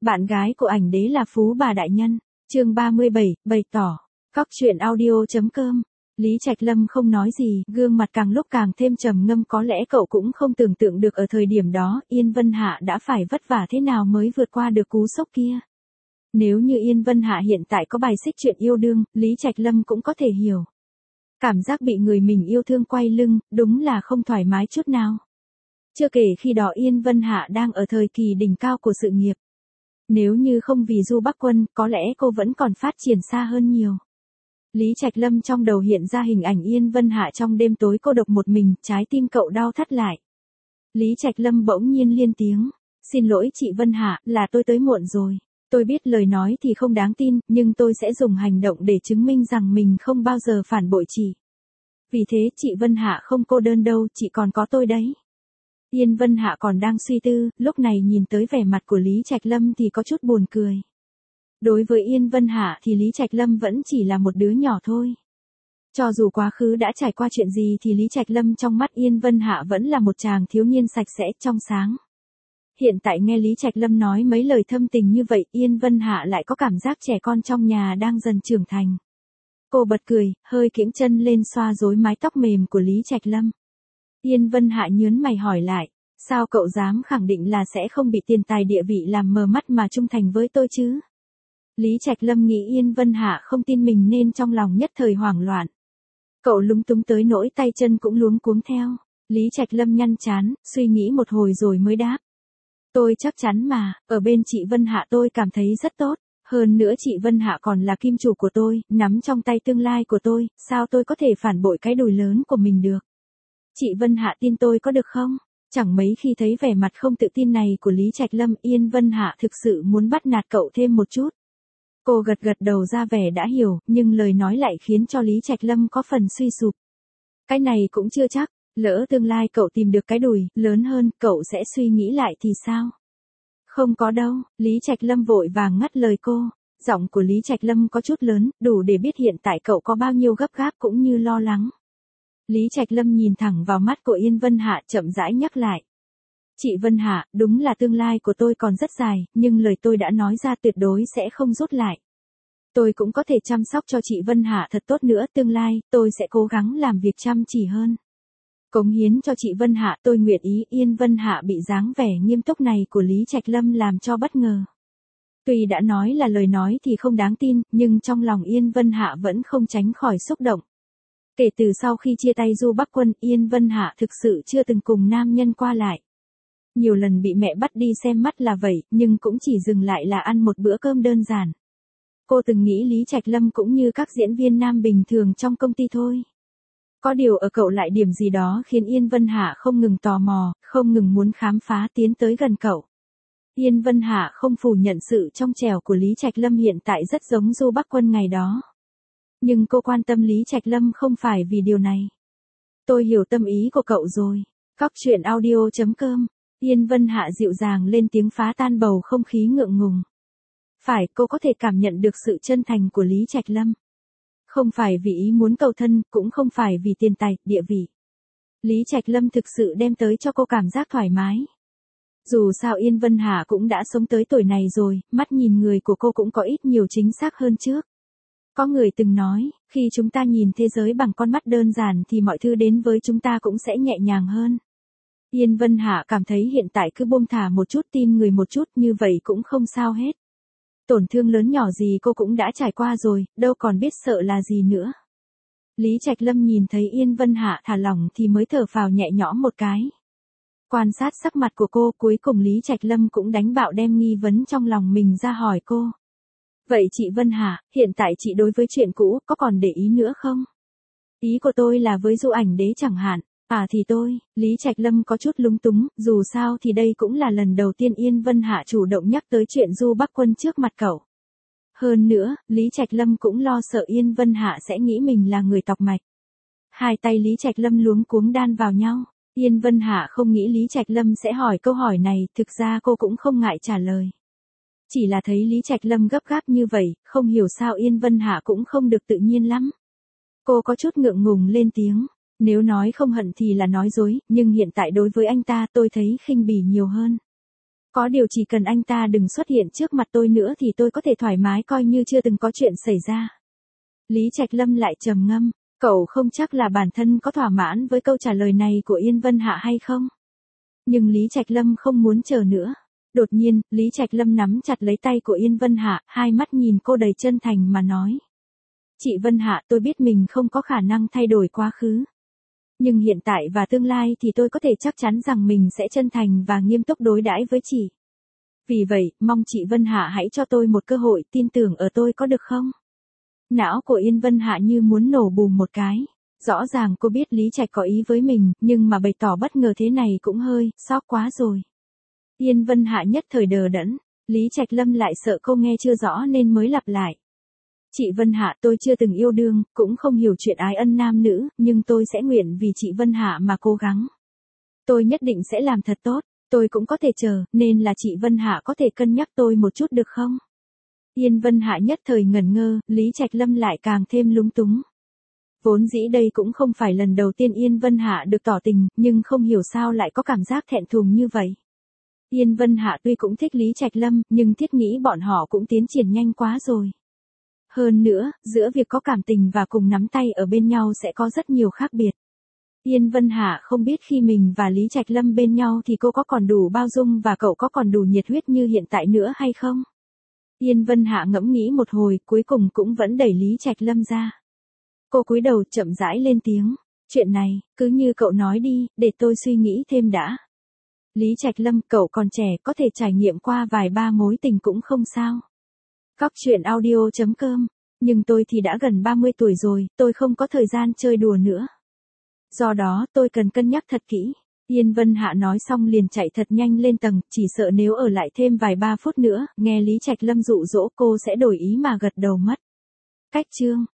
Bạn gái của ảnh đế là phú bà đại nhân. Chương 37, bày tỏ. Cóc truyện audio.com. Lý Trạch Lâm không nói gì, gương mặt càng lúc càng thêm trầm ngâm, có lẽ cậu cũng không tưởng tượng được ở thời điểm đó, Yên Vân Hạ đã phải vất vả thế nào mới vượt qua được cú sốc kia. Nếu như Yên Vân Hạ hiện tại có bài xích chuyện yêu đương, Lý Trạch Lâm cũng có thể hiểu. Cảm giác bị người mình yêu thương quay lưng, đúng là không thoải mái chút nào. Chưa kể khi đó Yên Vân Hạ đang ở thời kỳ đỉnh cao của sự nghiệp. Nếu như không vì Du Bắc Quân, có lẽ cô vẫn còn phát triển xa hơn nhiều. Lý Trạch Lâm trong đầu hiện ra hình ảnh Yên Vân Hạ trong đêm tối cô độc một mình, trái tim cậu đau thắt lại. Lý Trạch Lâm bỗng nhiên liên tiếng, "Xin lỗi chị Vân Hạ, là tôi tới muộn rồi. Tôi biết lời nói thì không đáng tin, nhưng tôi sẽ dùng hành động để chứng minh rằng mình không bao giờ phản bội chị. Vì thế chị Vân Hạ không cô đơn đâu, chị còn có tôi đấy." Yên Vân Hạ còn đang suy tư, lúc này nhìn tới vẻ mặt của Lý Trạch Lâm thì có chút buồn cười. Đối với Yên Vân Hạ thì Lý Trạch Lâm vẫn chỉ là một đứa nhỏ thôi. Cho dù quá khứ đã trải qua chuyện gì thì Lý Trạch Lâm trong mắt Yên Vân Hạ vẫn là một chàng thiếu niên sạch sẽ, trong sáng. Hiện tại nghe Lý Trạch Lâm nói mấy lời thâm tình như vậy, Yên Vân Hạ lại có cảm giác trẻ con trong nhà đang dần trưởng thành. Cô bật cười, hơi kiễng chân lên xoa rối mái tóc mềm của Lý Trạch Lâm. Yên Vân Hạ nhướng mày hỏi lại, "Sao cậu dám khẳng định là sẽ không bị tiền tài địa vị làm mờ mắt mà trung thành với tôi chứ?" Lý Trạch Lâm nghĩ Yên Vân Hạ không tin mình nên trong lòng nhất thời hoảng loạn. Cậu lúng túng tới nỗi tay chân cũng luống cuống theo. Lý Trạch Lâm nhăn trán, suy nghĩ một hồi rồi mới đáp. "Tôi chắc chắn mà, ở bên chị Vân Hạ tôi cảm thấy rất tốt. Hơn nữa chị Vân Hạ còn là kim chủ của tôi, nắm trong tay tương lai của tôi, sao tôi có thể phản bội cái đùi lớn của mình được? Chị Vân Hạ tin tôi có được không?" Chẳng mấy khi thấy vẻ mặt không tự tin này của Lý Trạch Lâm, Yên Vân Hạ thực sự muốn bắt nạt cậu thêm một chút. Cô gật gật đầu ra vẻ đã hiểu, nhưng lời nói lại khiến cho Lý Trạch Lâm có phần suy sụp. Cái này cũng chưa chắc, lỡ tương lai cậu tìm được cái đùi lớn hơn, cậu sẽ suy nghĩ lại thì sao? Không có đâu, Lý Trạch Lâm vội vàng ngắt lời cô. Giọng của Lý Trạch Lâm có chút lớn, đủ để biết hiện tại cậu có bao nhiêu gấp gáp cũng như lo lắng. Lý Trạch Lâm nhìn thẳng vào mắt của Yên Vân Hạ, chậm rãi nhắc lại. "Chị Vân Hạ, đúng là tương lai của tôi còn rất dài, nhưng lời tôi đã nói ra tuyệt đối sẽ không rút lại. Tôi cũng có thể chăm sóc cho chị Vân Hạ thật tốt nữa, tương lai, tôi sẽ cố gắng làm việc chăm chỉ hơn. Cống hiến cho chị Vân Hạ, tôi nguyện ý." Yên Vân Hạ bị dáng vẻ nghiêm túc này của Lý Trạch Lâm làm cho bất ngờ. Tuy đã nói là lời nói thì không đáng tin, nhưng trong lòng Yên Vân Hạ vẫn không tránh khỏi xúc động. Kể từ sau khi chia tay Du Bắc Quân, Yên Vân Hạ thực sự chưa từng cùng nam nhân qua lại. Nhiều lần bị mẹ bắt đi xem mắt là vậy, nhưng cũng chỉ dừng lại là ăn một bữa cơm đơn giản. Cô từng nghĩ Lý Trạch Lâm cũng như các diễn viên nam bình thường trong công ty thôi. Có điều ở cậu lại điểm gì đó khiến Yên Vân Hạ không ngừng tò mò, không ngừng muốn khám phá tiến tới gần cậu. Yên Vân Hạ không phủ nhận sự trong trẻo của Lý Trạch Lâm hiện tại rất giống Du Bắc Quân ngày đó. Nhưng cô quan tâm Lý Trạch Lâm không phải vì điều này. "Tôi hiểu tâm ý của cậu rồi." Cóc truyện audio.com. Yên Vân Hạ dịu dàng lên tiếng phá tan bầu không khí ngượng ngùng. Phải, cô có thể cảm nhận được sự chân thành của Lý Trạch Lâm. Không phải vì ý muốn cầu thân, cũng không phải vì tiền tài, địa vị. Lý Trạch Lâm thực sự đem tới cho cô cảm giác thoải mái. Dù sao Yên Vân Hạ cũng đã sống tới tuổi này rồi, mắt nhìn người của cô cũng có ít nhiều chính xác hơn trước. Có người từng nói, khi chúng ta nhìn thế giới bằng con mắt đơn giản thì mọi thứ đến với chúng ta cũng sẽ nhẹ nhàng hơn. Yên Vân Hạ cảm thấy hiện tại cứ buông thả một chút, tin người một chút, như vậy cũng không sao hết. Tổn thương lớn nhỏ gì cô cũng đã trải qua rồi, đâu còn biết sợ là gì nữa. Lý Trạch Lâm nhìn thấy Yên Vân Hạ thả lỏng thì mới thở phào nhẹ nhõm một cái. Quan sát sắc mặt của cô, cuối cùng Lý Trạch Lâm cũng đánh bạo đem nghi vấn trong lòng mình ra hỏi cô. "Vậy chị Vân Hạ, hiện tại chị đối với chuyện cũ có còn để ý nữa không? Ý của tôi là với Du ảnh đế chẳng hạn." "À thì tôi." Lý Trạch Lâm có chút lúng túng, dù sao thì đây cũng là lần đầu tiên Yên Vân Hạ chủ động nhắc tới chuyện Du Bắc Quân trước mặt cậu. Hơn nữa, Lý Trạch Lâm cũng lo sợ Yên Vân Hạ sẽ nghĩ mình là người tọc mạch. Hai tay Lý Trạch Lâm luống cuống đan vào nhau. Yên Vân Hạ không nghĩ Lý Trạch Lâm sẽ hỏi câu hỏi này, thực ra cô cũng không ngại trả lời. Chỉ là thấy Lý Trạch Lâm gấp gáp như vậy, không hiểu sao Yên Vân Hạ cũng không được tự nhiên lắm. Cô có chút ngượng ngùng lên tiếng. "Nếu nói không hận thì là nói dối, nhưng hiện tại đối với anh ta tôi thấy khinh bỉ nhiều hơn." Có điều chỉ cần anh ta đừng xuất hiện trước mặt tôi nữa thì tôi có thể thoải mái coi như chưa từng có chuyện xảy ra. Lý Trạch Lâm lại trầm ngâm, cậu không chắc là bản thân có thỏa mãn với câu trả lời này của Yên Vân Hạ hay không? Nhưng Lý Trạch Lâm không muốn chờ nữa. Đột nhiên, Lý Trạch Lâm nắm chặt lấy tay của Yên Vân Hạ, hai mắt nhìn cô đầy chân thành mà nói. Chị Vân Hạ, tôi biết mình không có khả năng thay đổi quá khứ. Nhưng hiện tại và tương lai thì tôi có thể chắc chắn rằng mình sẽ chân thành và nghiêm túc đối đãi với chị. Vì vậy, mong chị Vân Hạ hãy cho tôi một cơ hội tin tưởng ở tôi có được không? Não của Yên Vân Hạ như muốn nổ bùm một cái. Rõ ràng cô biết Lý Trạch có ý với mình, nhưng mà bày tỏ bất ngờ thế này cũng hơi, sốc quá rồi. Yên Vân Hạ nhất thời đờ đẫn, Lý Trạch Lâm lại sợ cô nghe chưa rõ nên mới lặp lại. Chị Vân Hạ, tôi chưa từng yêu đương, cũng không hiểu chuyện ái ân nam nữ, nhưng tôi sẽ nguyện vì chị Vân Hạ mà cố gắng. Tôi nhất định sẽ làm thật tốt, tôi cũng có thể chờ, nên là chị Vân Hạ có thể cân nhắc tôi một chút được không? Yên Vân Hạ nhất thời ngẩn ngơ, Lý Trạch Lâm lại càng thêm lúng túng. Vốn dĩ đây cũng không phải lần đầu tiên Yên Vân Hạ được tỏ tình, nhưng không hiểu sao lại có cảm giác thẹn thùng như vậy. Yên Vân Hạ tuy cũng thích Lý Trạch Lâm, nhưng thiết nghĩ bọn họ cũng tiến triển nhanh quá rồi. Hơn nữa, giữa việc có cảm tình và cùng nắm tay ở bên nhau sẽ có rất nhiều khác biệt. Yên Vân Hạ không biết khi mình và Lý Trạch Lâm bên nhau thì cô có còn đủ bao dung và cậu có còn đủ nhiệt huyết như hiện tại nữa hay không? Yên Vân Hạ ngẫm nghĩ một hồi, cuối cùng cũng vẫn đẩy Lý Trạch Lâm ra. Cô cúi đầu chậm rãi lên tiếng. Chuyện này, cứ như cậu nói đi, để tôi suy nghĩ thêm đã. Lý Trạch Lâm, cậu còn trẻ, có thể trải nghiệm qua vài ba mối tình cũng không sao. Cóc truyện audio.com. Nhưng tôi thì đã gần 30 tuổi rồi, tôi không có thời gian chơi đùa nữa. Do đó, tôi cần cân nhắc thật kỹ. Yên Vân Hạ nói xong liền chạy thật nhanh lên tầng, chỉ sợ nếu ở lại thêm vài ba phút nữa, nghe Lý Trạch Lâm dụ dỗ cô sẽ đổi ý mà gật đầu mất. Cách chương